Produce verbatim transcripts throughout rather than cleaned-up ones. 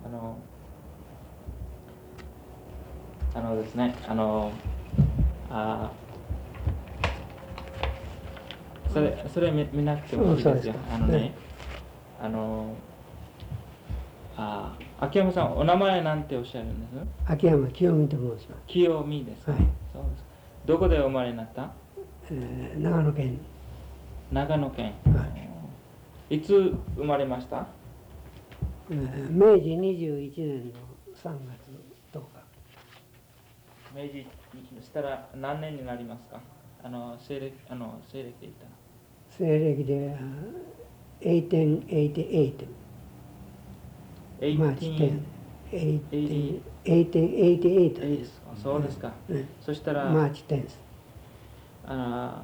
あのあのですね、あのあそれそれ見見なくてもいいですよ。あのね、あのあ秋山さん、お名前なんておっしゃるんです？ 秋山清美と申します。 清美ですか？はい、そうです。どこでお生まれになった？ えー、長野県。 長野県。 はい。 いつ生まれました？ えー、明治にじゅういちねんのさんがつとおか。 明治したら何年になりますか？あの西暦あの西暦で言ったら。 西暦ではせんはっぴゃくはちじゅうはち。マーチじゅうはち。せんはっぴゃくはちじゅうはちです。 そうですか。 うん、 そしたらマーチじゅうです。 あ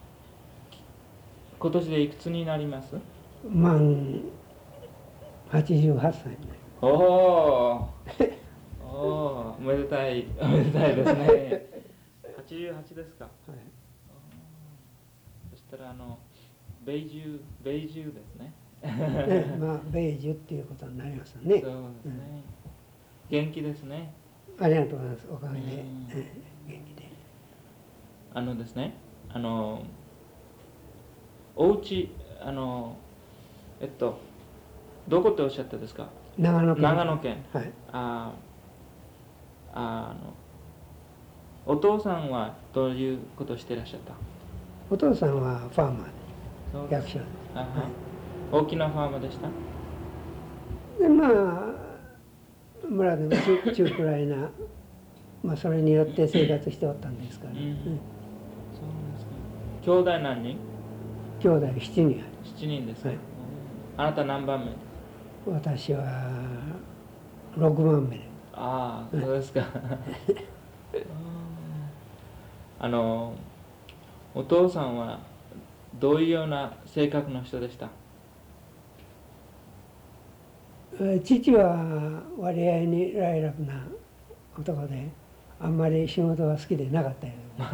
今年でいくつになります？ 満はちじゅうはっさいになります。 おおおお、おめでたいおめでたいですね。はちじゅうはちですか？はい。そしたらあの米寿米寿ですね。 ね、まあ米寿っていうことになりますよね。 そうですね、うん、元気ですね。 ありがとうございます。おかげで、うん、元気で。 あのですね、あのお家あのえっとどこっておっしゃったですか？ 長野県。 長野県。 はい。 ああのお父さんはどういうことをしていらっしゃった？ お父さんはファーマーで、役所で。 はい、大きなファーマーでした？ でまあ村でも中中くらいな、まあそれによって生活しておったんですから。うん、うん、そうですか。 兄弟何人？兄弟しちにん。 しちにんですか？はい。あなた何番目？ 私はろくばんめで。 ああ、そうですか。あのお父さんはどういうような性格の人でした？ 父は割合にライラフな男で、あんまり仕事が好きでなかったよ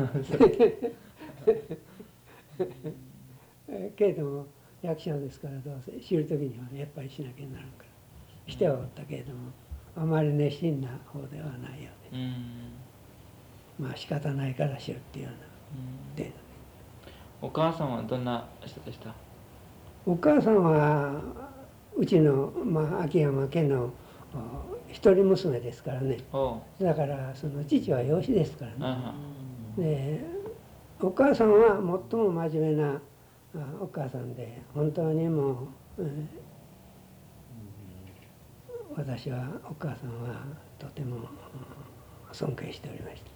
けれども役者ですからどうせ知る時にはやっぱりしなきゃならんからしてはおったけれども、あまり熱心な方ではないようで、うん、まあ仕方ないから知るっていうような程度で。 お母さんはどんな人でした？ お母さんはうちの、まあ、秋山家の一人娘ですからね。だからその父は養子ですからね。でお母さんは最も真面目なお母さんで、本当にもう、えー、私はお母さんはとても尊敬しておりました。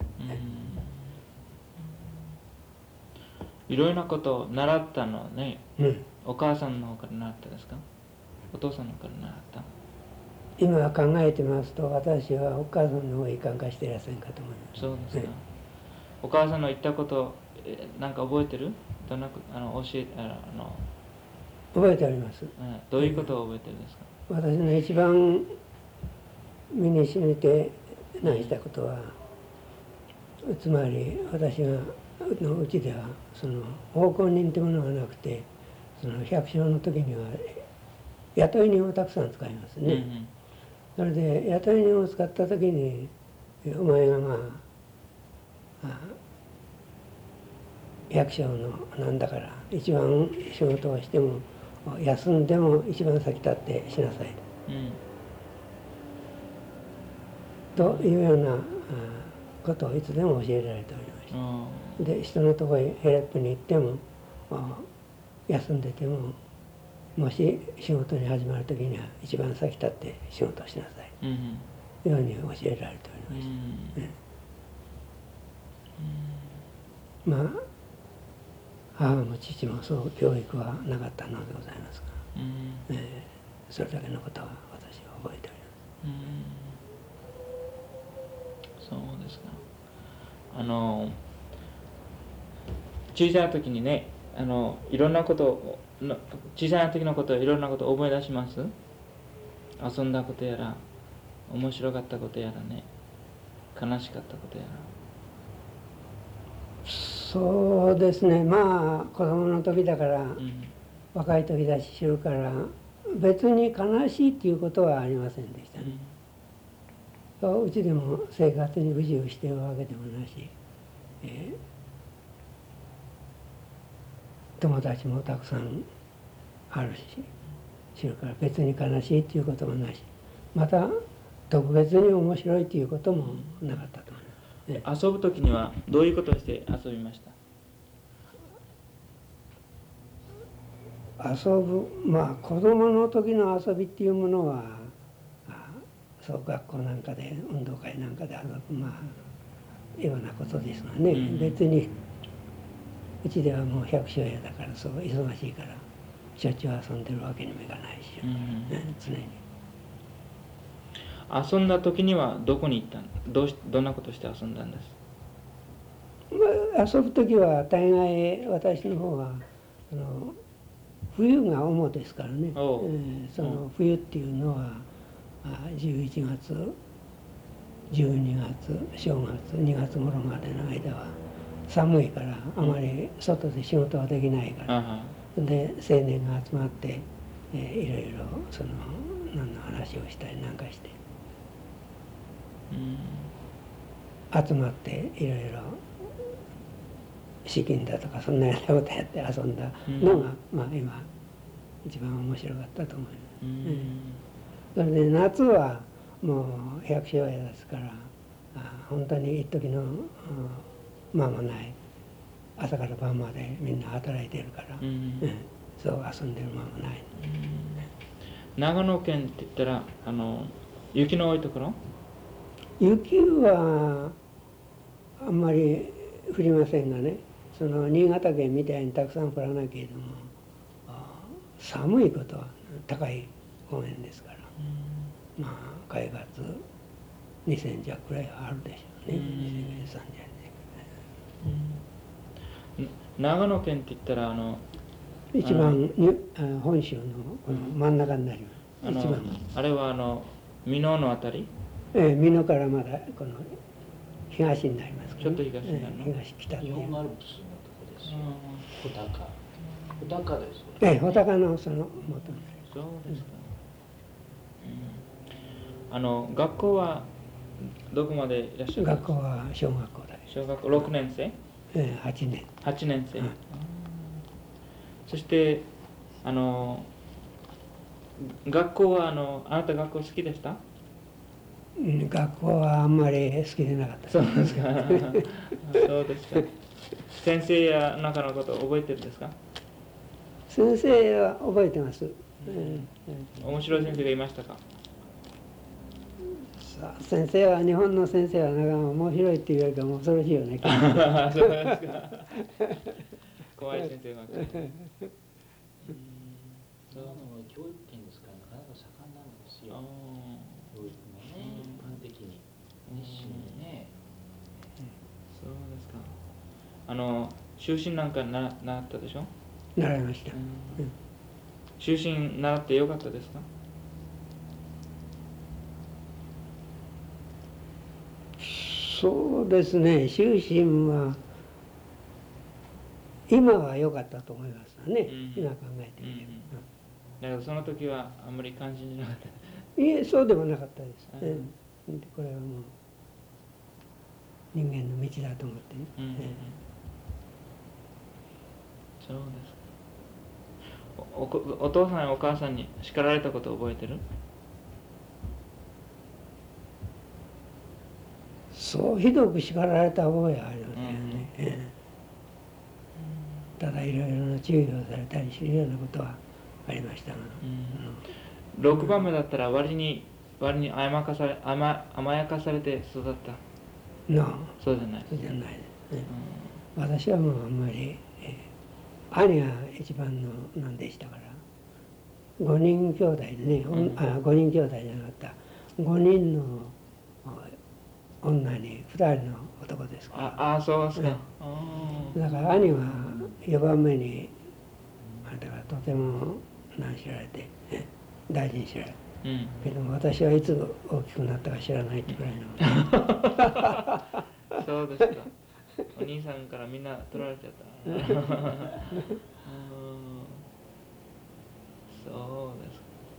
いろいろなことを習ったのね、 うん、 お母さんの方から習ったですか？お父さんの方から習った？ 今考えてますと、私はお母さんの方へ感化していらっしゃるかと思います。 そうですか。ね、お母さんの言ったことなんか覚えてる？どんなあの教えあの覚えております。 どういうことを覚えてるんですか？ 私の一番身に染みて何したことは、つまり私がのうちではその奉公人というものがなくて、その百姓の時には雇い人をたくさん使いますね。うんうん、それで雇い人を使った時に、お前がまあ役所のなんだから一番仕事をしても休んでも一番先立ってしなさい、うん、というようなことをいつでも教えられておりました。うん、で人のところへヘレップに行っても休んでても、もし仕事に始まる時には一番先立って仕事をしなさい、うん、というように教えられておりました。うんうん、まあ母も父もそう教育はなかったのでございますが、うんえー、それだけのことは私は覚えております。 うん、そうですか。あの小さい時にね、あのいろんなことを小さい時のことをいろんなことを思い出します？遊んだことやら面白かったことやらね、悲しかったことやら。 そうですね、まあ子供の時だから、うん、若い時だし知るから別に悲しいっていうことはありませんでしたね。うちでも生活に不自由しているわけでもなし、えー、友達もたくさんあるし、それから別に悲しいっていうこともなし、また特別に面白いっていうこともなかったと思います。 遊ぶ時にはどういうことをして遊びました？ 遊ぶ、まあ子供の時の遊びっていうものは、そう学校なんかで運動会なんかで遊ぶ、まあようなことですがね、うん、別にうちではもう百姓家だからそう忙しいからしょっちゅう遊んでるわけにもいかないし、うん、常に。 遊んだ時にはどこに行ったの？どうしどんなことして遊んだんです？ まあ、遊ぶ時は大概私の方はあの冬が主ですからね、えー、その冬っていうのはじゅういちがつじゅうにがつ正月にがつ頃までの間は寒いからあまり外で仕事はできないから、うん、で青年が集まって、えー、いろいろその何の話をしたりなんかして、うん、集まっていろいろ資金だとかそんなようなことやって遊んだのが、うん、まあ今一番面白かったと思います。うん、それで夏はもう百姓家ですから本当に一時の間もない朝から晩までみんな働いてるから、うんうん、そう遊んでる間もない、 うん、長野県って言ったらあの雪の多いところ？ 雪はあんまり降りませんがね、その新潟県みたいにたくさん降らなけれども寒いことは高い方面ですから、うん、まあ海抜にせん弱くらいはあるでしょうね、うん、にせんさんじゅううん、長野県って言ったらあの一番に本州のこの真ん中になります。 あ, 一番あれはあの美濃のあたり？ ええ、美濃からまだこの東になりますから、ね、ちょっと東になるの、 ええ、東北っていう。 日本アルプスのとこですよ。穂高。穂高ですよね。 ええ、穂高のその元になります。 そうですか。うん、あの学校はどこまでいらっしゃる？ 学校は小学校だ。 小学校ろくねん生？ ええ、はちねん。 はちねん生。うん、そしてあの学校はあのあなた学校好きでした？ うん、学校はあんまり好きでなかった。 そうですか。そうですか。先生や中のことを覚えてるんですか？ 先生は覚えてます。 うん、面白い先生がいましたか？ さあ、先生は日本の先生はなんか面白いっていうよりかも恐ろしいよね。 そうですか。怖い先生ばっかり。 長野は教育圏ですからなかなか盛んなんですよ。教育もね、一般的に熱心にね。 そうですか。あの修身なんかな習ったでしょ？ 習いました。 うん、修身習ってよかったですか？ そうですね、修身は今は良かったと思いますね、うん、今考えてみれば、うんだからその時はあんまり関心じゃなかった？ いえ、そうでもなかったです、うん、これはもう人間の道だと思ってね、うんうんうん、 そうですおお。お父さんやお母さんに叱られたことを覚えてる？ そうひどく叱られた覚えはありませんよね、うんうん、ただいろいろな注意をされたりするようなことはありましたが、 うん、ろくばんめだったら割に割に甘やかされ 甘, 甘やかされて育った？ のそうじゃない。 そうじゃないですね、うん、私はもうあんまり、えー、兄が一番のなんでしたからごにん兄弟でね、うん、あごにん兄弟じゃなかったごにんの女にふたりの男ですから。 ああ、そうですか、 うん、だから兄はよばんめにあれだからとても何知られて大事に知られて、うん、けども私はいつ大きくなったか知らないってくらいのそうですか。お兄さんからみんな取られちゃったうん、そうですか。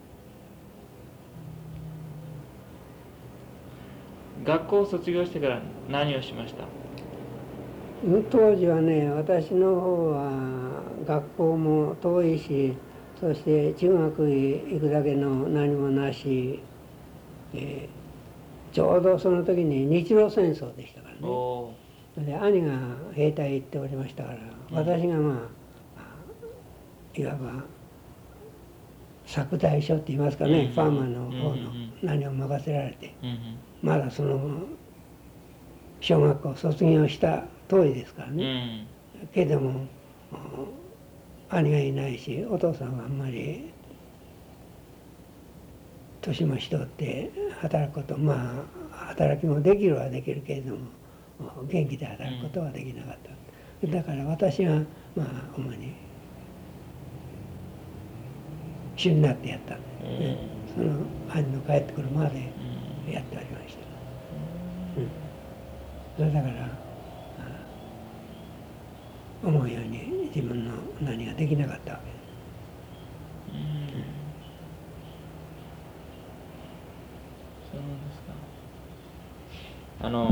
学校を卒業してから何をしました？ 当時はね、私の方は学校も遠いし、そして中学へ行くだけの何もなし、えー、ちょうどその時に日露戦争でしたからね。 おで兄が兵隊行っておりましたから、私がまあいわば作大所って言いますかね、 うん、 ファーマーの方のうん、 何を任せられて、 うん、 まだその小学校卒業した当時ですからうん、 ね。けども兄がいないし、お父さんはあんまり年もしとって働くこと、まあ働きもできるはできるけれども元気で働くことはできなかった、うん、だから私がまあ主に主になってやったんで、ね、うん、その兄の帰ってくるまでやっておりました、うん、それだから思うように自分の何ができなかったわけです。 うん、うん、そうですか。あの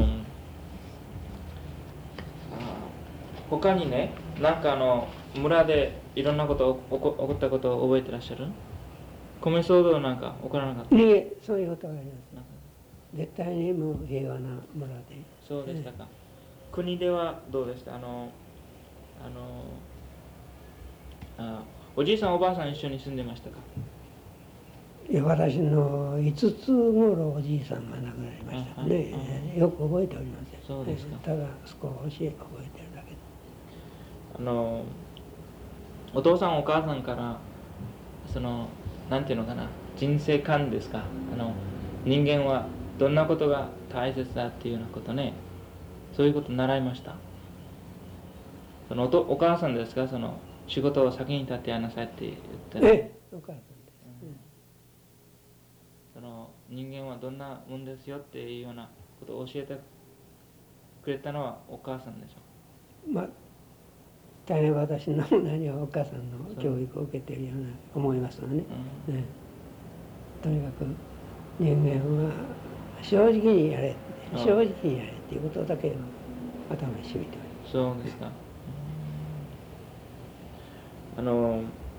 他にね、なんかあの村でいろんなこと起こ起こったことを覚えてらっしゃる？米騒動なんか起こらなかった？ いえ、そういうことがあります。絶対にもう平和な村で。 そうでしたか。国ではどうでした？あのあのあおじいさんおばあさん一緒に住んでましたか？ いや、私のいつつ頃おじいさんが亡くなりましたね。よく覚えておりません。 そうですか。 ただ少し覚えてるだけで。 あのお父さんお母さんからそのなんていうのかな、人生観ですか、あの人間はどんなことが大切だっていうようなことね、そういうこと習いました？その お, とお母さんですか、その仕事を先に立てやなさいって言ってる。 ええ、お母さんです、うん、 その人間はどんなもんですよっていうようなことを教えてくれたのはお母さんでしょう。 まあ大変私の何はお母さんの教育を受けているような思いますのね、うんね、とにかく人間は正直にやれ、正直にやれっていうことだけを頭に染みております。 そうですか。あの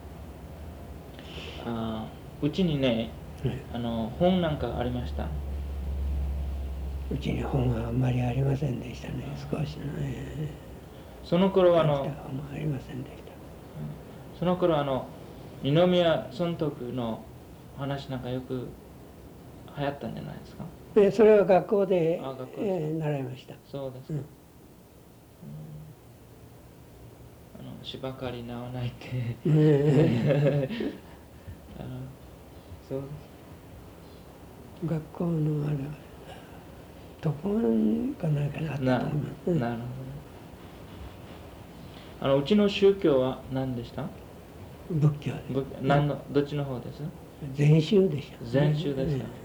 あうちにね、あの本なんかありました？ うちに本はあんまりありませんでしたね、少しね。 その頃あのありませんでした。 その頃あの二宮尊徳の話なんかよく流行ったんじゃないですか？ えそれは学校で、 あ学校でえー、習いました。 そうですか、うん、あの芝刈りなわないってあのそうです。 学校のあれ特番か何かにあったと思います、ね、 な, なるほど。あのうちの宗教は何でした？ 仏教です。 仏何のどっちの方です？ 禅宗でした、 ね、禅宗ですか、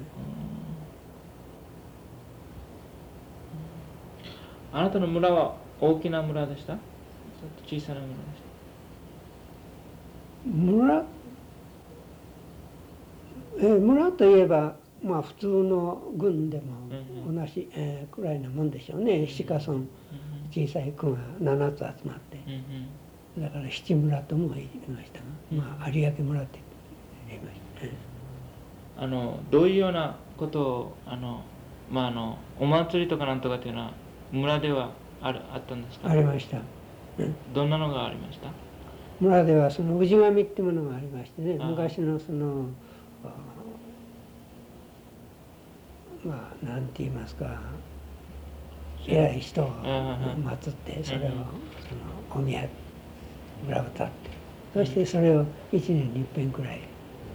うん、あなたの村は大きな村でした？小さな村でした？ 村えー、村といえばまあ普通の郡でも同じ、うんえー、くらいなもんでしょうね。七ヶ村、うん、小さい区がななつ集まって、うん、だから七村とも言いましたが、うん、まあ有明村って言いました、ね、 あのどういうようなことをあの、まあ、あのお祭りとかなんとかっていうのは村ではあるあったんですか？ ありました、 うん、どんなのがありました？ 村ではその氏神っていうものがありましてね、昔のそのまあなんて言いますか、偉い人を祀ってそれをそのお宮裏歌って、そしてそれを一年に一遍くらい、うん、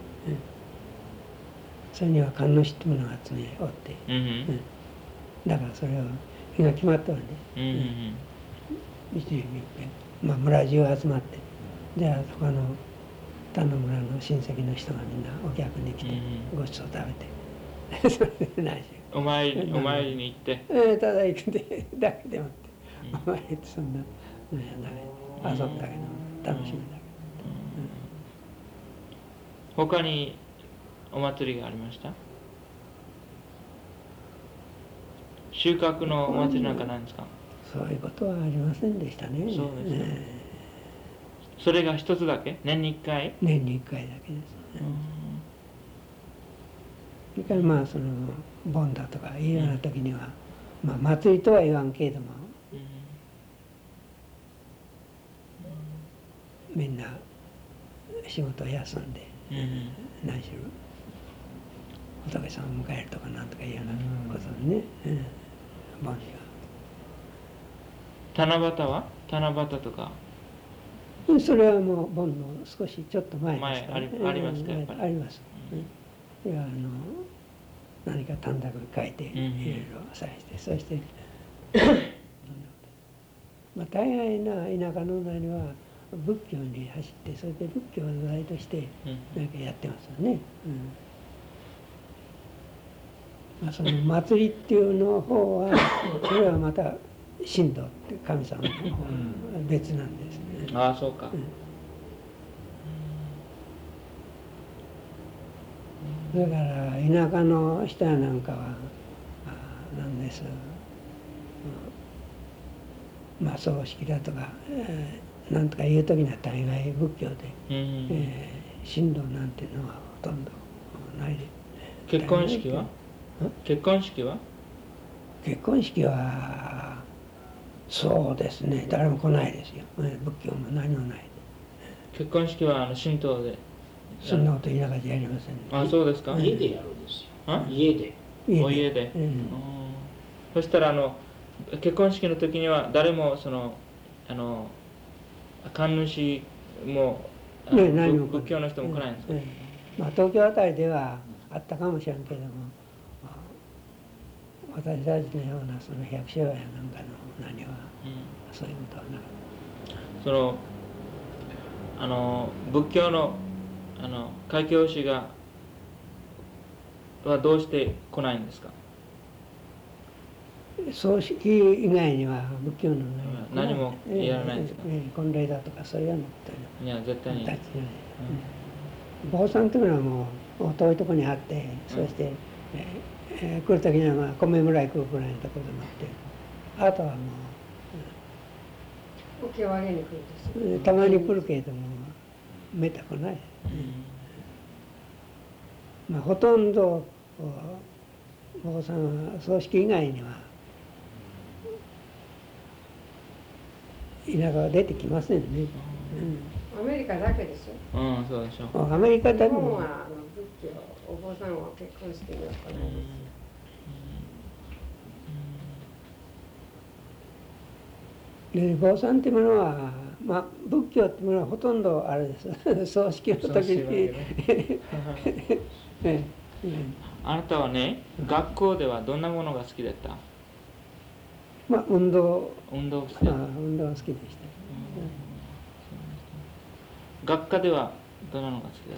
それには神主っていうものが集めおって、うん、だからそれを日が決まっておるんです、うんうんうん、一年に一遍、まあ村中集まって、じゃあそこの他の村の親戚の人がみんなお客に来てごちそう食べてそれで何しお参りお参りに行って、 えー、ただ行くでだけでもって、うん、お参りってそんな遊ぶだけの楽しみだけど、 うん、他にお祭りがありました？ 収穫のお祭りなんかないんですか？ そういうことはありませんでしたね。 そうですか。 えそれが一つだけ？年に一回？ ー年にいっかいだけです。 うんそれからまあその盆だとかいうような時には、まあ祭りとは言わんけれども、みんな仕事を休んで、 うんうん何しろ仏さんを迎えるとかなんとかいうようなことでね、うん、盆には。 七夕は七夕とかそれはもう盆の少しちょっと前ですから、 前ありありますかやっぱりあります。うん、いやあの何か短冊書いていろいろさして、そしてまあ大概な田舎の中には仏教に走って、それで仏教を土台として何かやってますよね。うん、まあ、その祭りっていうの方はそれはまた神道って神様の方は別なんですね。 ああそうか。 うん、だから田舎の人やなんかはなんです、まあ葬式だとか、えー、なんとかいう時には大概仏教で、うん、えー、神道なんていうのはほとんどないで。 結婚式は？結婚式は？ 結婚式はそうですね、誰も来ないですよ。仏教も何もない。 結婚式はあの神道でそんなこと田舎でやりませんね。 あ、そうですか。 家でやるんですよ。家で。 お家で。うん、そしたらあの結婚式の時には誰もそのあの神主も、ね、何も仏教の人も来ないんですか？ ね、まあ、東京あたりではあったかもしれんけども、私たちのようなその百姓やなんかの何は、うん、そういうことはなかった。 そのあの仏教のあの開教師がはどうして来ないんですか？ 葬式以外には仏教の何もやらないんですか？ えーえー、婚礼だとかそういうようなこといや絶対に。 ない。坊さんというのはもう遠いところにあって、うん、そして、えーえー、来る時にはまあ米ぐらい来るくらいのところで待って、あとはもう、 お経をあげに来るんですよ。 たまに来るけれどもめったくない。うん、まあ、ほとんど坊さんは葬式以外には田舎は出てきませんね。 うん、アメリカだけですよ。 うん、そうでしょう。 アメリカだけ。 日本はあの仏教、お坊さんは結婚式には来ないです。 で坊さんっていうものは、まあ、仏教っていうものはほとんどあれです葬式の時にね、あなたはね、学校ではどんなものが好きだった？ まあ運動運動好きだった。 運動好きでした。 学科ではどんなのが好きだった？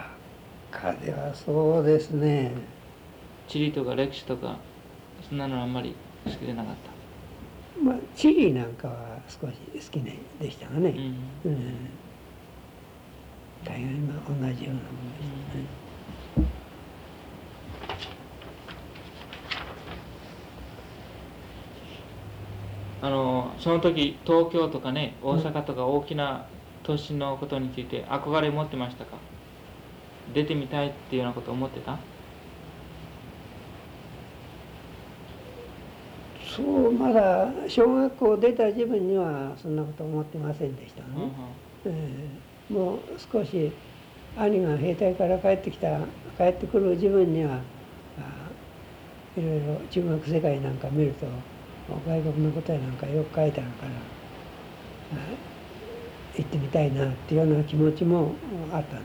学科ではそうですね、 地理とか歴史とかそんなのあんまり好きでなかった？ まあ地理なんかは少し好きでしたがね、うんうん、大概まあ同じようなものでしたね。 うん、あのその時東京とかね大阪とか大きな都市のことについて憧れ持ってましたか？出てみたいっていうようなことを思ってた？ そうまだ小学校出た自分にはそんなこと思ってませんでしたね。うんうん、えー、もう少し兄が兵隊から帰ってきた帰ってくる自分にはあいろいろ中学世界なんか見ると外国のことやなんかよく書いてあるから行ってみたいなっていうような気持ちもあったんです。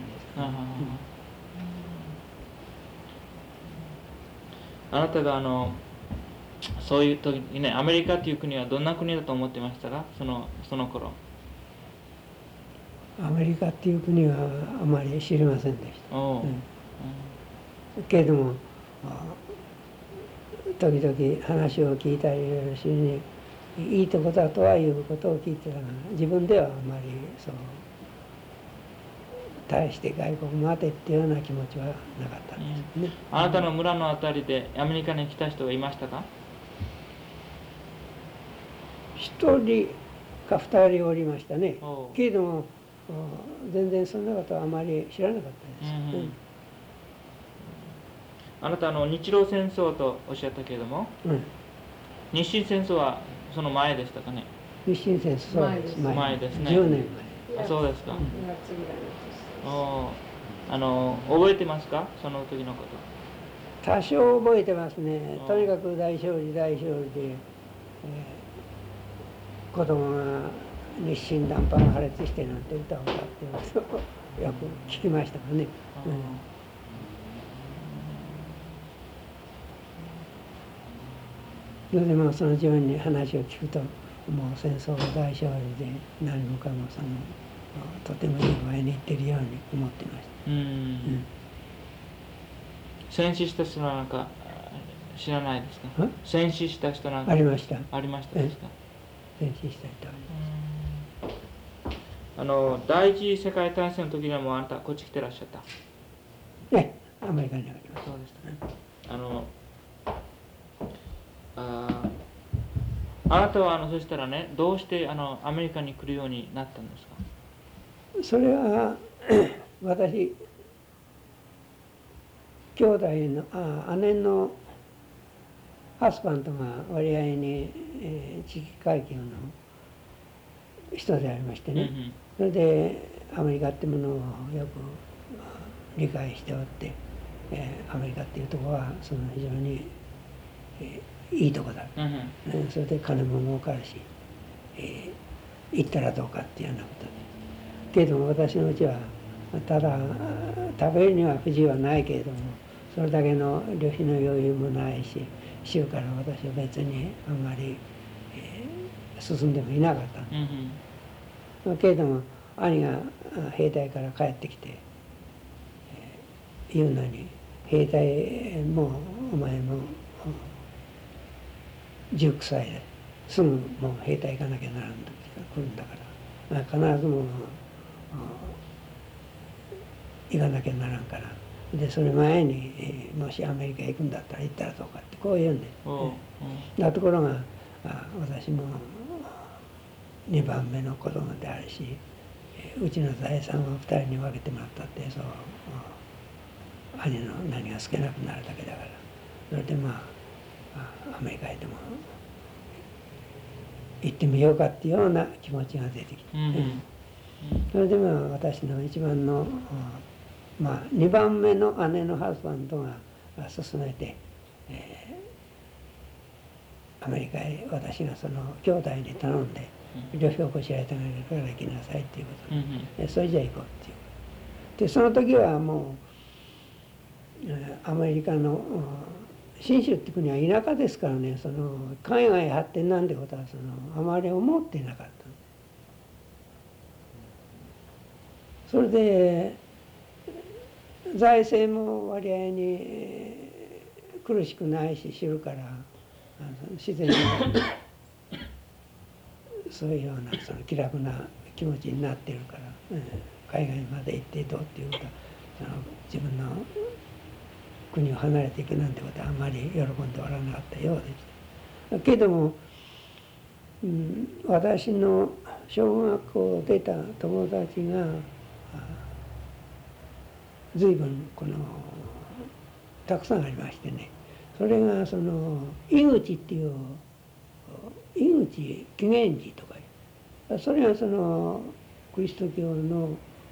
あなたがあのそういう時にね、アメリカという国はどんな国だと思ってましたか？そのその頃。 アメリカっていう国はあまり知りませんでした。うんうん、けれども時々話を聞いたりいろいろしにいいとこだとはいうことを聞いてたが、自分ではあまりそう対して外国待てっていうような気持ちはなかったんですね。 あなたの村のあたりでアメリカに来た人はいましたか？ 一人か二人おりましたね。 おうけれども全然そんなことはあまり知らなかったです。 うんうんうんあなたあの日露戦争とおっしゃったけれども、 うん日清戦争はその前でしたかね？ 日清戦争そうです。 前ですねじゅうねんまえ。 あ、そうですか。 いや次ぐらいのおあの覚えてますか、その時のこと？ 多少覚えてますね。 ああとにかく大勝利大勝利で、えー、子供が日清弾板が破裂してなんて歌を歌ってますとよく聞きましたからね。 あーうんそれでまあその自分に話を聞くともう戦争が大勝利で何もかもそのとてもいい具合にいってるように思ってました。 うん、 うん戦死した人なんか知らないですか？ あ戦死した人なんかありました。 ありましたですか？ 戦死した人はうんあの第一次世界大戦の時にはもうあなたこっち来てらっしゃった？ ええアメリカにあります。 そうでしたね。あのああなたはあのそしたらね、どうしてあのアメリカに来るようになったんですか？ それは私兄弟のあ姉のハスバンドが割合に、えー、地域階級の人でありましてね、それでアメリカってものをよく理解しておって、えー、アメリカっていうところはその非常に、えー、いいとこだ、 うんうんえー、それで金も儲かるし、えー、行ったらどうかっていうようなことでけれども私のうちはただ食べるには不自由はないけれどもそれだけの旅費の余裕もないし州から私は別にあんまり、えー、進んでもいなかったんです、 うんうんけれども兄が兵隊から帰ってきて、えー、言うのに兵隊もうお前もじゅっさいですぐもう兵隊行かなきゃならん時が来るんだから必ずもう行かなきゃならんからでそれ前に、えー、もしアメリカへ行くんだったら行ったらどうかってこう言うんです、だところがあ私もにばんめの子供であるし、えー、うちの財産をふたりに分けてもらったってそう兄の何が少なくなるだけだからそれでまあアメリカへでも行ってみようかっていうような気持ちが出てきて、 うんうんそれでまあ私の一番の、まあ、にばんめの姉のハスバンドが勧めて、えー、アメリカへ私がその兄弟に頼んで旅費をこしらえてあげるから行きなさいっていうことで、 うんうん、それじゃあ行こうっていうでその時はもうアメリカの信州って国は田舎ですからねその海外発展なんてことはそのあまり思ってなかった。それで財政も割合に苦しくないし知るから自然にそういうようなその気楽な気持ちになっているから、うん、海外まで行ってどうっていうことはその自分の国を離れていくなんてことはあんまり喜んでおらなかったようでした。けども、うん、私の小学校を出た友達が随分このたくさんありましてねそれがその井口っていう井口紀元寺とかいうそれがそのキリスト教の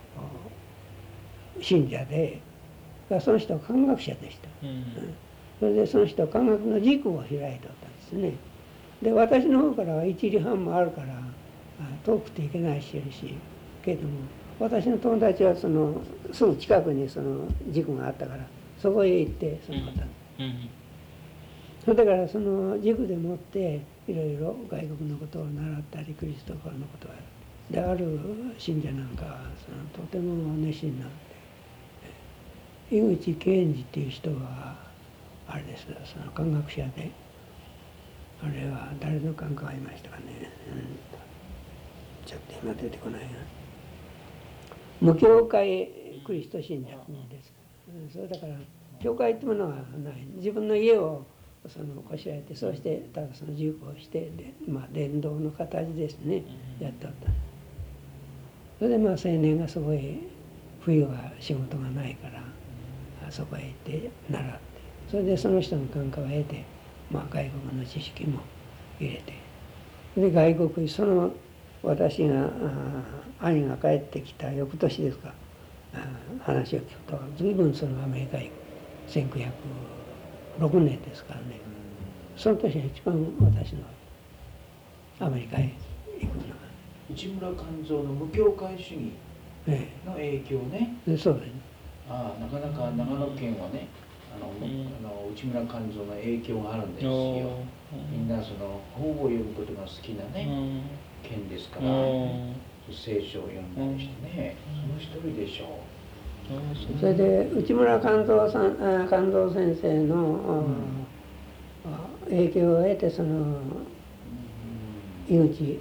信者でその人は漢学者でした、うん、それでその人は漢学の塾を開いておったんですねで私の方からはいちりはんもあるから遠くて行けないしけれども私の友達はそのすぐ近くにその塾があったからそこへ行ってその方、うんうん、それだからその塾でもっていろいろ外国のことを習ったりキリスト教のことをやるである信者なんかはそのとても熱心なんで井口健二っていう人はあれですその漢学者であれは誰の漢がいましたかね、うん、ちょっと今出てこないな無教会クリスト信者です。それだから教会ってものはない。自分の家をそのこしらえて、そしてただその塾をしてで、まあ、伝道の形ですね、やっておった。それでまあ青年がすごい冬は仕事がないからそこへ行って習って、それでその人の感化を得て、まあ、外国の知識も入れて、で外国その私が兄が帰ってきた翌年ですか、話を聞くと随分そのアメリカへせんきゅうひゃくろくねんですからね、その年が一番私のアメリカへ行くのが内村勘三の無教会主義の影響ね、 ええ、そうですね。 ああ、なかなか長野県はね、あの、うん、あの内村勘三の影響があるんですよ。みんなその本を読むことが好きなね、うん、県ですから、ね、聖書を読んだりしてね、その一人でしょう。 それで内村勘三さん、勘三先生の、うん、影響を得て、その井口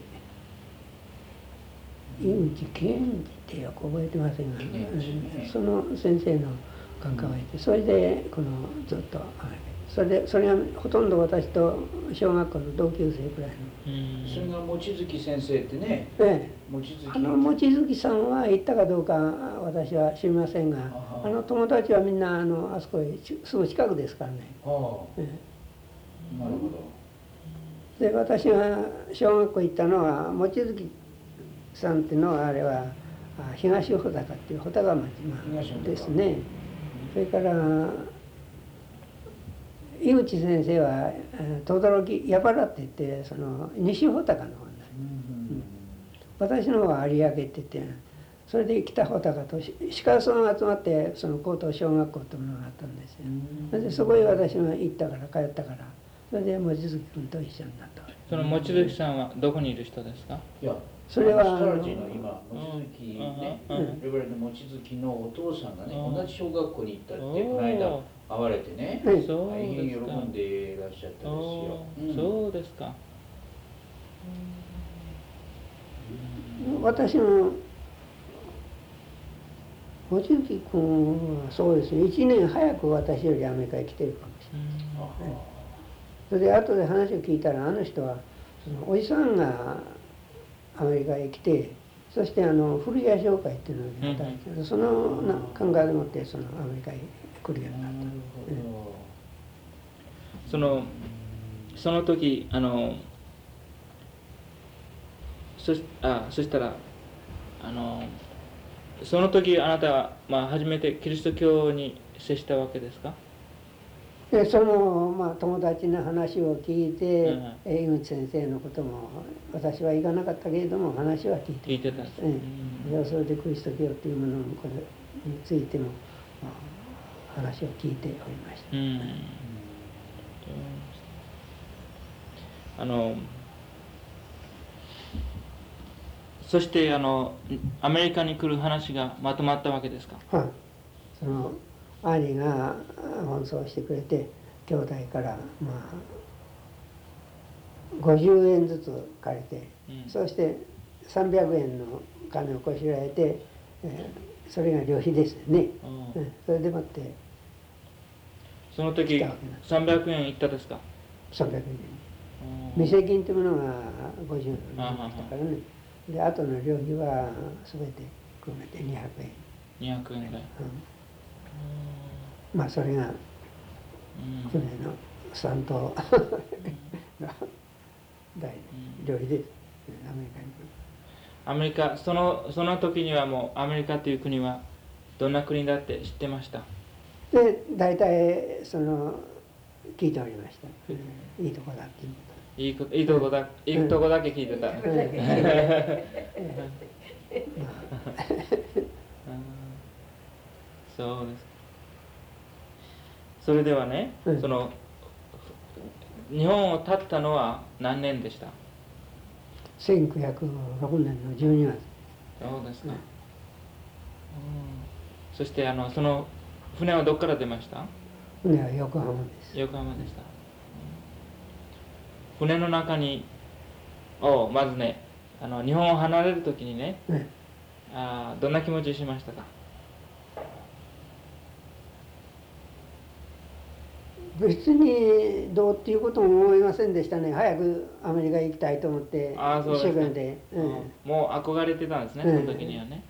井口健二ってよく覚えてませんが、ね、その先生の感化を得て、それでこのずっと、はい、それでそれがほとんど私と小学校の同級生くらいの。 それが望月先生ってね。 ええ、望月あの望月さんは行ったかどうか私は知りませんが、あの友達はみんなあのあそこへすぐ近くですからね。 はあ、ええ、なるほど。 で私が小学校行ったのは望月さんっていうのはあれは東穂高っていう穂高町ですね。それから井口先生は轟矢原って言ってその西穂高の方になる、うん、私の方は有明って言ってそれで北穂高と鹿村が集まってその高等小学校というものがあったんですよ。それでそこへ私が行ったから通ったからそれで望月君と一緒になった。 その望月さんはどこにいる人ですか？ いやそれはスタラジの今望月ね、レバレンの望月のお父さんがね同じ小学校に行ったってこの間会われてね、大変喜んでいらっしゃったですよ。 そうですか。 私の望月君はそうですね、いちねん早く私よりアメリカへ来てるかもしれない。それで後で話を聞いたらあの人はそのおじさんがアメリカへ来て、そしてあの古着屋商会っていうのを働いて、うん、そのな考えでもってそのアメリカへ来るようになった。うん、 そのその時あのそしあそしたらあのその時あなたは、まあ、初めてキリスト教に接したわけですか？ でその、まあ、友達の話を聞いて、うん、井口先生のことも私は行かなかったけれども話は聞いて聞いてた、 うんうん、それでキリスト教というものについても、まあ、話を聞いておりました。うんうん、 あのそしてあのアメリカに来る話がまとまったわけですか？ はい、その兄が奔走してくれて兄弟からまあごじゅうえんずつ借りて、うん、そしてさんびゃくえんの金をこしらえて、えー、それが旅費ですね、うん、それでもってその時さんびゃくえんいったですか？ さんびゃくえん店金というものがごじゅうえんだったからね。で後の旅費は全て含めてにひゃくえんにひゃくえんぐらい、 うん、まあそれが船の三等の大旅費です、アメリカに。 アメリカそのその時にはもうアメリカという国はどんな国だって知ってました？ で大体その聞いておりました、うん、いいとこだっていうこと。 いい, いいとこだ、いいとこだけ聞いてた。そうです。それではね、うん、その日本を立ったのは何年でした？ せんきゅうひゃくろくねんのじゅうにがつ。 そうですか。うん、そしてあのその船はどこから出ました？ 船は横浜です。 横浜でした。船の中にをまずねあの日本を離れる時にね、 ねあどんな気持ちしましたか？ 別にどうっていうことも思いませんでしたね。早くアメリカ行きたいと思ってあそうですか。 一生懸命で、 うん、もう憧れてたんですね、その時にはね。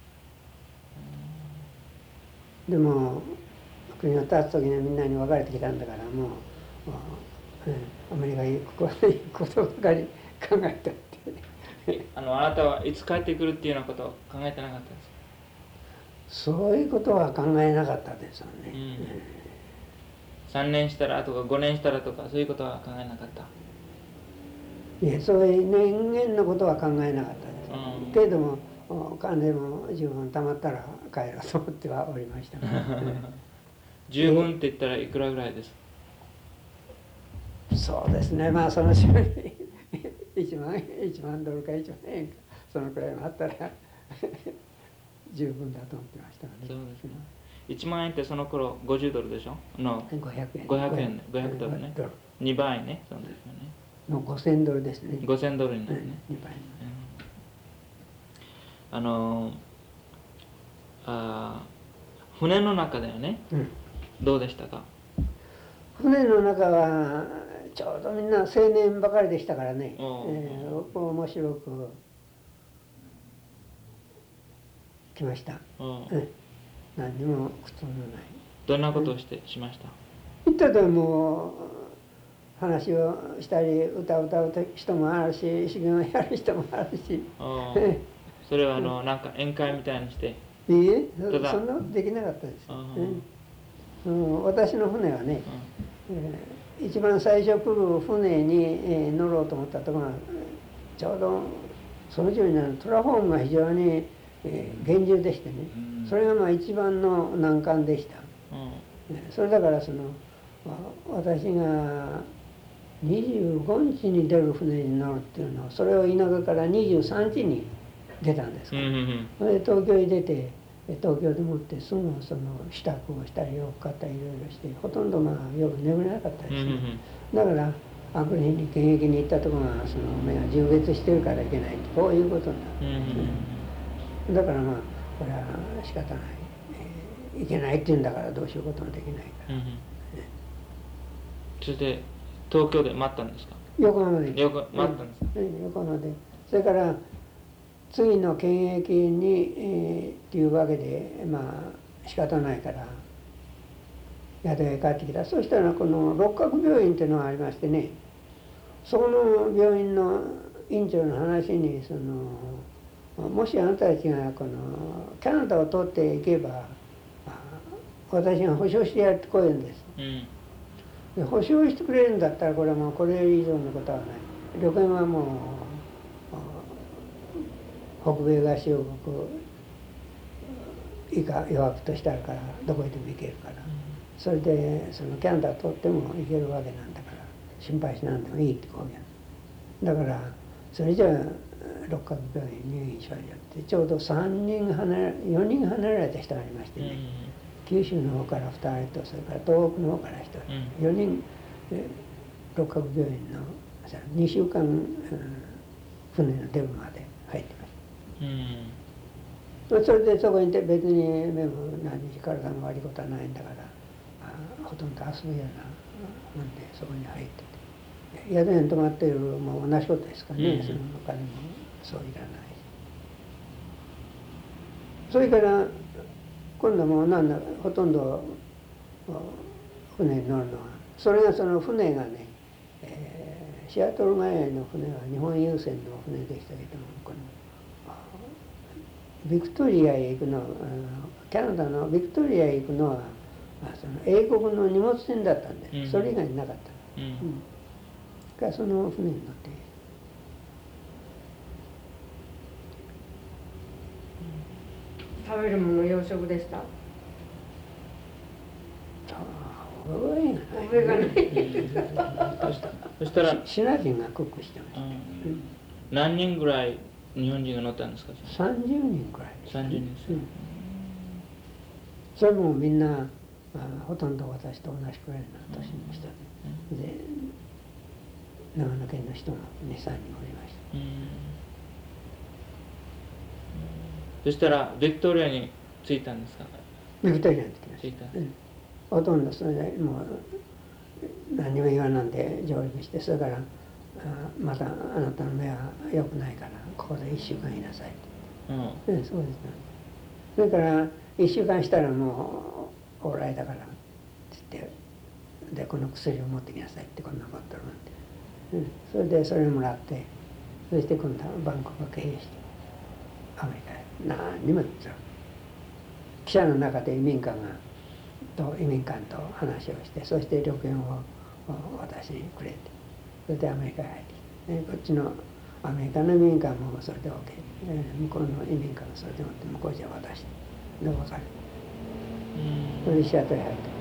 でも国が立つ時にはみんなに別れてきたんだから、もう、うん、アメリカ行くことばかり考えたってあのあなたはいつ帰ってくるっていうようなことを考えてなかったですか？ そういうことは考えなかったですよね、うん、 さんねんしたらとかごねんしたらとかそういうことは考えなかった？ いや、そういう人間のことは考えなかったです、うん、けれども金も十分貯まったら帰ろうと思ってはおりました、ね、 十分って言ったらいくらぐらいですか？ そうですね、まあその週にいちまん一万ドルかいちまんえんかそのくらいもあったら十分だと思ってましたね。 そうですね。いちまんえんってその頃ごじゅうドルでしょ？のごひゃくえん。 ごひゃくえん、ごひゃくドルね。にばいね、その時はね。 のごせんドルですね。 ごせんドルになるね。 にばい。 うん、あのあ船の中だよね、うん、どうでしたか？船の中はちょうどみんな青年ばかりでしたからね、えー、面白く来ました、うん、何にも苦痛のない。 どんなことをしてしました？ 行ったともう話をしたり歌を歌う人もあるし修行をやる人もあるしそれはあのなんか宴会みたいにしていいえそんなことできなかったです、うん、私の船はね、うんえー、一番最初来る船に、えー、乗ろうと思ったところがちょうどその時にトラフォームが非常に、えー、厳重でしてね、うん、それがまあ一番の難関でした、うん、それだからその私がにじゅうごにちに出る船に乗るっていうのはそれを田舎からにじゅうさんにちに出たんですから、うんうん、それで東京に出て東京でもってすぐその支度をしたり洋服買ったりいろいろしてほとんどまあ夜眠れなかったですね、うんうん、だからあくる日に検疫に行ったところがその目が充血してるからいけないってこういうことになる、うんうん、だからまあこれは仕方ない、えー、いけないっていうんだからどうしようこともできないから、うんうん、 それで東京で待ったんですか？ 横浜で横待ったんですか、 うん、横浜でそれから次の検疫に、えー、っていうわけでまあ仕方ないから宿へ帰ってきた。そしたらこの六角病院っていうのがありましてね、そこの病院の院長の話にそのもしあなたたちがこのキャナダを通っていけば私が保証してやるってこう言うんです、うんで保証してくれるんだったらこれはもうこれ以上のことはない。旅券はもう北米合衆国以下予約としてあるからどこへでも行けるから、うん、それでそのキャナダ通っても行けるわけなんだから心配しなんでもいいってこう言う。だからそれじゃあ六角病院入院しましょうってちょうどさんにん離れよにん離れられた人がありましてね、うん九州の方からふたりとそれから東北の方からひとり、うん、よにん六角病院のにしゅうかん、うん、船の出るまで入ってました、うん、それでそこにいて別に目も何日体が悪いことはないんだからあほとんど遊ぶようなもんでそこに入ってて宿に泊まっているも同じことですからね、うん、そのお金もそういらないそれから今度もなんだほとんど船に乗るのはそれがその船がね、えー、シアトル前の船は日本郵船の船でしたけどもこのビクトリアへ行くのキャナダのビクトリアへ行くのはその英国の荷物船だったんで、うん、それ以外になかった、うんうん、からその船に乗って食べるもの洋食でした。 覚えがない。 そしたらシナ人がクックしてました。うん、 何人ぐらい日本人が乗ったんですか？ さんじゅうにんくらいです、 ね。さんじゅうにんです、うん。 それもみんな、まあ、ほとんど私と同じくらいの年の人で、うん、で長野県の人もに、さんにんおりました。うんそしたらビクトリアに着いたんですか？ ビクトリアに着きまし着いた。 た。うん、ほとんどそれでもう何にも言わなんで上陸して、それから「あまたあなたの目は良くないからここでいっしゅうかんいなさい」って、うん、そうですね。それからいっしゅうかんしたらもう往来だからって言って、でこの薬を持ってきなさいって、こんなボトル持って、うん、それでそれをもらって、そして今度はバンコクを経由してアメリカへ何にも言ってた。記者の中で移民官がと移民官と話をして、そして旅券を私にくれて、それでアメリカへ入ってきて、こっちのアメリカの移民官もそれで OK、えー、向こうの移民官がそれでもって向こうじゃ渡して、で別れて、それでシアトルへ入ってくる。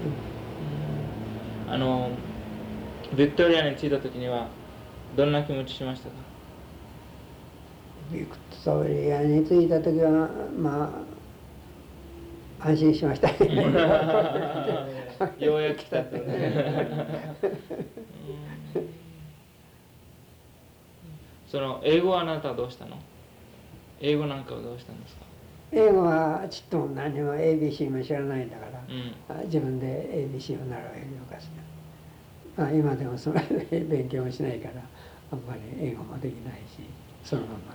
うん、あのビクトリアに着いた時にはどんな気持ちしましたか？ ビクトリアに着いた時はまあ安心しましたね。 ようやく来たとね。その英語はあなたはどうしたの？英語なんかはどうしたんですか？ 英語はちっとも何も エービーシー も知らないんだから、 うん、 自分で エービーシー を習えるのかしら、まあ、今でもそれで勉強もしないからあんまり英語もできないし、そのままになって。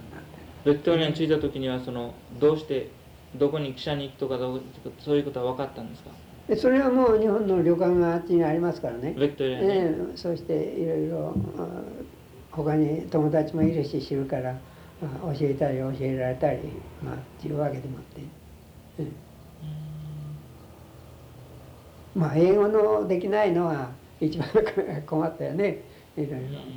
ビクトリアに着いた時にはそのどうしてどこに汽車に行くとかどうそういうことは分かったんですか？ でそれはもう日本の旅館があっちにありますからね。 ビクトリアに、 ええ、そしていろいろ他に友達もいるし知るから、教えたり教えられたり、まあっていうわけでもって、ええ、まあ英語のできないのは一番困ったよね、いろいろ。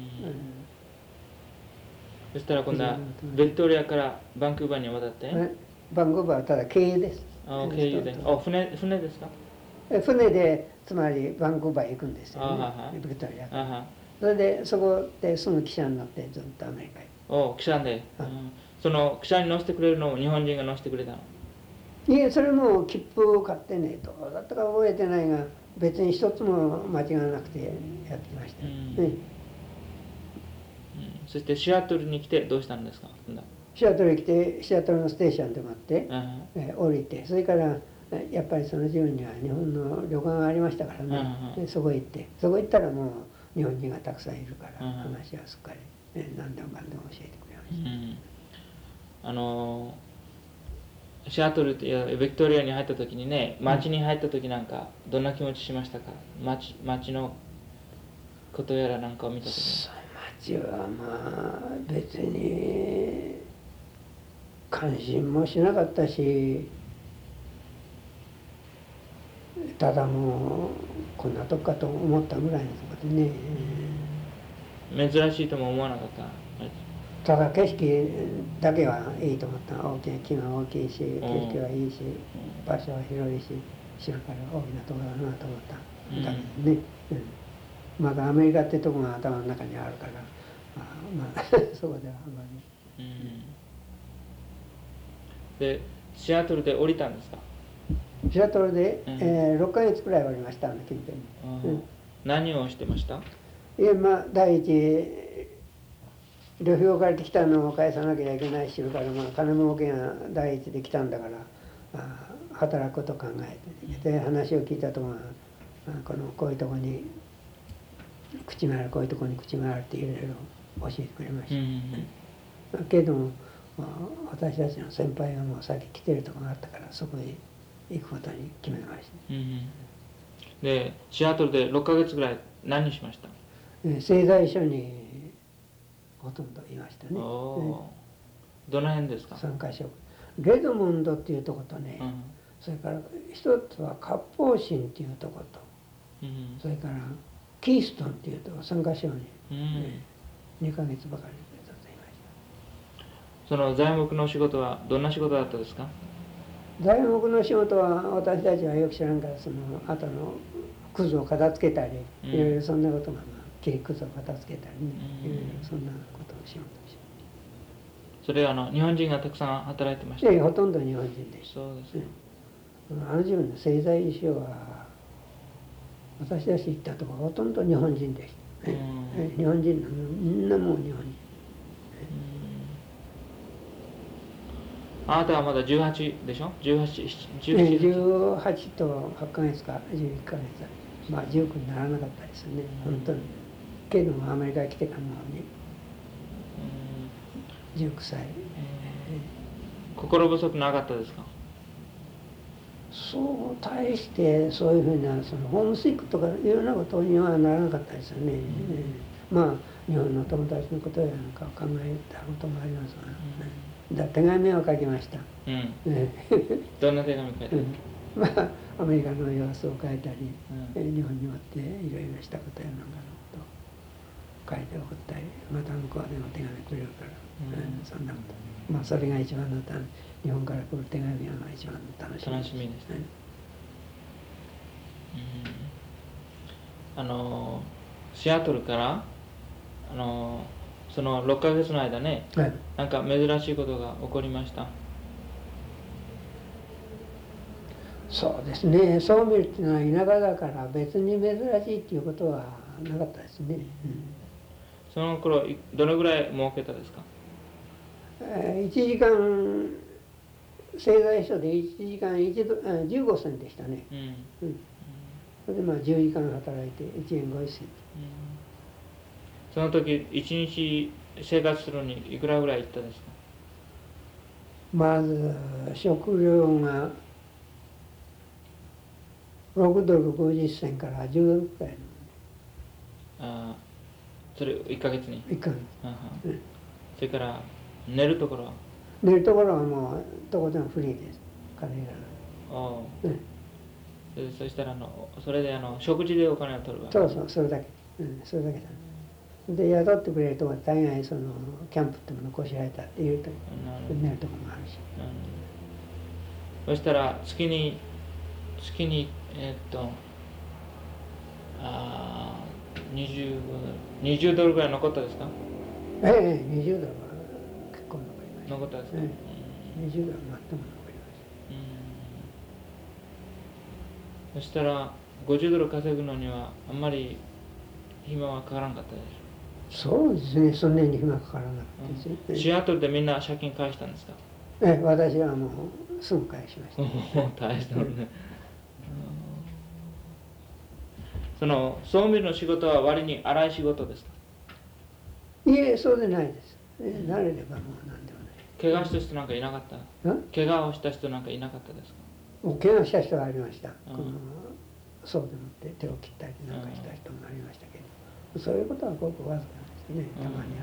そしたら今度はビクトリアからバンクーバーに渡って、 バンクーバーはただ経由です。 あ経由で、あ船船ですか？ 船でつまりバンクーバーへ行くんですよね、ビクトリアから。それでそこですぐ汽車に乗ってずっとアメリカへ。 お汽車で、うん、その汽車に乗せてくれるのも日本人が乗せてくれたの？いえ、それも切符を買ってね、どうだったか覚えてないが、別に一つも間違いなくてやってきました、うんね、うん、 そしてシアトルに来てどうしたんですか？ シアトルに来てシアトルのステーションで待って、うん、え降りて、それからやっぱりその自分には日本の旅館がありましたからね、うん、そこへ行ってそこへ行ったらもう日本人がたくさんいるから、うん、話はすっかり、ね、何でもかんでも教えてくれました、うん、 あのシアトルっていうビクトリアに入った時にね、町に入った時なんかどんな気持ちしましたか？町、町のことやらなんかを見た時に。 町はまあ別に関心もしなかったし、ただもうこんなとこかと思ったぐらいのとこでね、 珍しいとも思わなかった？ ただ景色だけはいいと思った。大きな木が大きいし、景色はいいし、場所は広いし、知るから大きなところだなと思っただけでね、うん、まだアメリカってとこが頭の中にあるから、まあ、まあ、そこではあんまり、うん、 でシアトルで降りたんですか？ シアトルで、うん、えー、ろっかげつくらいおりました、あの近辺に、うん、 何をしてました？ いや、まあ第一旅費を借りてきたのを返さなきゃいけないし、から、まあ、金儲けが第一で来たんだから、あ働くことを考えて、で話を聞いたところが、このこういうとこに口がある、こういうとこに口があるっていろいろ教えてくれました、うん、けども、まあ、私たちの先輩がもう先来てるところがあったから、そこへ行くことに決めました、うん、 でシアトルでろっかげつぐらい何しました？ 製材所にほとんどいましたね。 おどの辺ですか？ さんかしょ。レドモンドっていうとことね、うん、それから一つは割烹神っていうとこと、うん、それからキーストンっていうとこさんかしょに、うんね、にかげつばかりずっといました。 その材木の仕事はどんな仕事だったですか？ 材木の仕事は私たちはよく知らんから、その後のくずを片付けたり、うん、いろいろそんなことが、まあ切りくずを片付けたりね、いろいろそんなことをしようとします。 それはあの日本人がたくさん働いてました？ いや、ほとんど日本人でした。 そうですね。 あの時分の製材所は私たち行ったところほとんど日本人でした、ね、日本人のみんなもう日本人、 あなたはまだじゅうはちでしょ？ じゅうはち、じゅうね、 なな。 じゅうはちとはちかげつかじゅういっかげつ、まあじゅうくにならなかったですね、本当に。けどもアメリカに来てからもね、じゅうきゅうさい。 心細くなかったですか？ そう大してそういうふうなそのホームシックとかいうようなことにはならなかったですよね。うん、まあ日本の友達のことやなんかを考えたこともありますが、うん、だ手紙を書きました。 うん、 ね、 どんな手紙書いたの？ うん、まあアメリカの様子を書いたり、 うん、 日本におっていろいろしたことやなんかのこと書いて送ったり、また向こうでも手紙くれるから、うん、そんなこと、まあそれが一番のた日本から来る手紙が一番の楽しみです。 楽しみですね。うん、あのシアトルからあのそのろっかげつの間ね、はい、なんか珍しいことが起こりました。 そうですね、そう見るっていうのは田舎だから別に珍しいっていうことはなかったですね。うん、 その頃どのぐらい儲けたですか？ えー、いちじかん製材所でいちじかんじゅうごセントでしたね。うんうん、それでまあじゅうじかん働いていちえんごじゅっセント。うん、 その時いちにち生活するのにいくらぐらいいったですか？ まず食料がろくドルごじゅっセントからじゅうドルくらいの。ああ、それいっかげつにいっかげつ、 うん、それから寝るところは寝るところはもうどこでもフリーです。金いらない。 ああ、うん、そしたらあのそれであの食事でお金を取るわけ。そうそう、それだけ、うん、それだけだ。で雇ってくれるとこは大概そのキャンプってものをこしらえたっていうと寝るとこもあるし、 うん、そしたら月に月にえー、っとあにじゅうドルにじゅうドルぐらい残ったですか？ ええ、にじゅうドルは結構残りました。 残ったですか？ええ、にじゅうドルまっても残りました。 うん、そしたらごじゅうドル稼ぐのにはあんまり暇はかからなかったでしょ？ そうですね、そんなに暇かからなかったですね。 うん、シアトルでみんな借金返したんですか？ ええ、私はもうすぐ返しました。 大したのね。その総務の仕事は割に荒い仕事ですか？ いえ、そうでないです。ええ、慣れればもう何でもない。 怪我した人なんかいなかった？怪我をした人なんかいなかったですか？ 怪我した人はありました。このそうでもって手を切ったりなんかした人もありましたけど、そういうことはごくわずかですね。たまにあるく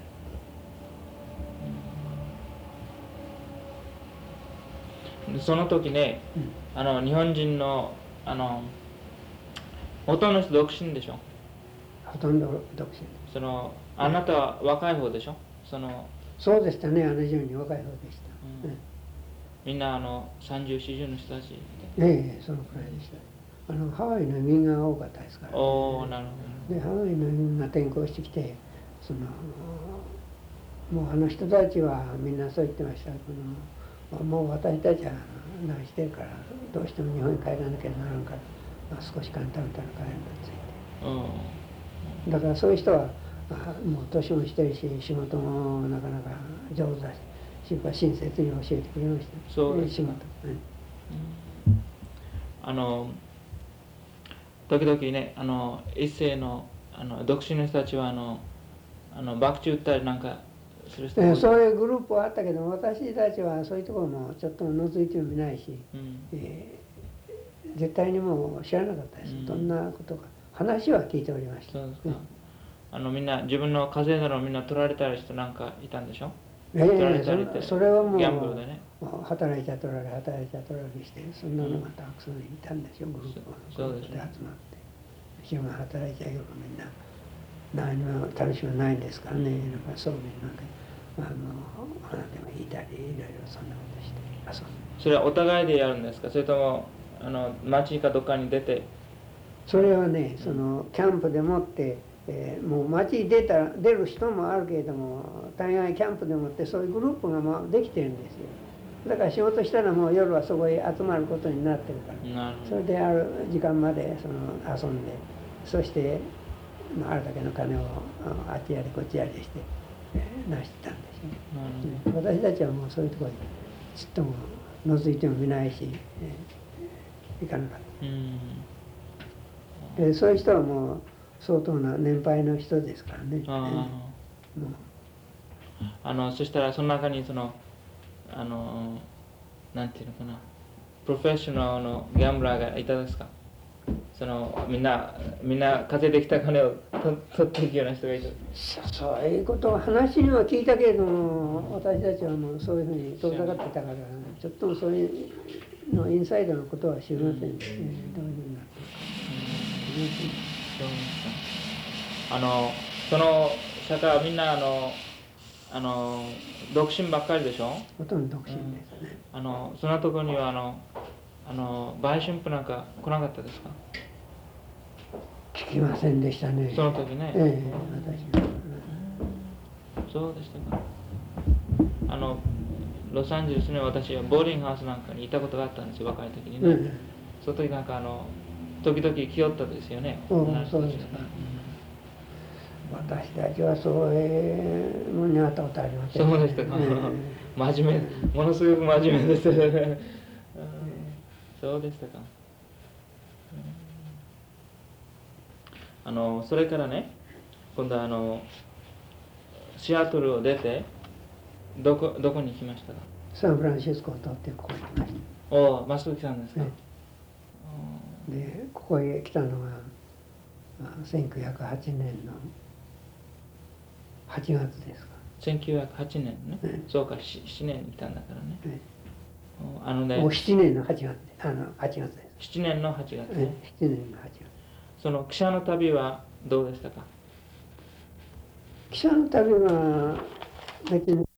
らい。うん、その時ね、うん、あの日本人のあのほとんどの人独身でしょ？ ほとんど独身。 そのあなたは若い方でしょ？そのそうでしたね、あのように若い方でした。うん、 みんなあのさんじゅう、よんじゅうの人たち。 ええ、そのくらいでした。あのハワイの移民が多かったですから、ね。 おー、なるほど。でハワイの移民が転校してきて、そのもうあの人たちはみんなそう言ってました。このもう私たちは何してるからどうしても日本に帰らなきゃならんから、まあ、少し簡単から帰るんだついて。だからそういう人はもう年もしてるし仕事もなかなか上手だし、親切に教えてくれました。 そうですか。 仕事、うん、 あの時々ね、あの一世のあの独身の人たちはあのあの爆竹打ったりなんかする人、 えー、そういうグループはあったけど、私たちはそういうところもちょっと覗いてもみないし、うん、えー、絶対にもう知らなかったです、うん、どんなことか話は聞いておりました。 そうですか。うん、あのみんな自分の稼いだのをみんな取られたり人なんかいたんでしょ？ ええー、それはもうギャンブルでね、 働いちゃ取られ働いちゃ取られして、そんなのがたくさんいたんでしょ、グループそうです、ね、 で集まって昼間働いちゃうよみんな何も楽しみないんですからね。なんかそうめんなんかあの花でも引いたりいろいろそんなことして遊んで。 それはお互いでやるんですか？それともあの町かどっかに出て？ それはね、そのキャンプでもって、えー、もう町に出た出る人もあるけれども、大概キャンプでもってそういうグループがまあできてるんですよ。だから仕事したらもう夜はそこへ集まることになってるから、それである時間までその遊んで、そして、まあ、あるだけの金をあっちやりこっちやりして、えー、成してたんですよ、ね。うん、私たちはもうそういうところにちっとも覗いても見ないし、えー、行かなかった。 うんでそういう人はもう相当な年配の人ですからね。 あもうあのそしたらその中にそのあのなんていうのかなプロフェッショナルのギャンブラーがいたですか？そのみんなみんな稼いできた金をと取っていくような人がいた。 そういうことを話には聞いたけれども、私たちはもうそういうふうに遠ざかってたから、ちょっともそういうのインサイドのことは知りませんね、うん、どういうふうになってるか。 そうですか。あのその社会はみんなあのあの独身ばっかりでしょ。 ほとんど独身ですね。 うん、あのそんなところにはあのあの売春婦なんか来なかったですか？ 聞きませんでしたね。 その時ね。 ええ、私は、 うん。そうでしたか。あのロサンゼルスに私はボーリングハウスなんかにいたことがあったんですよ、若い時にね。うん、その時なんかあの時々来よったですよね。 うん、そうですか。私たちはそういうものに会ったことありません、ね。 そうでしたか。えー、真面目、ものすごく真面目です。そうでしたか。あのそれからね、今度はあのシアトルを出てどこどこに行きましたか？ サンフランシスコを通ってここに来ました。 おお、マスト来たんですか？ね、 でここへ来たのがせんきゅうひゃくはちねんのはちがつですか。 せんきゅうひゃくはちねんね。ね、そうか、ななねんに来たんだからね。ね、あのね、 もうななねんのはちがつ、あのはちがつです。 ななねんのはちがつね。ななねんのはちがつ。 その汽車の旅はどうでしたか？ 汽車の旅は別に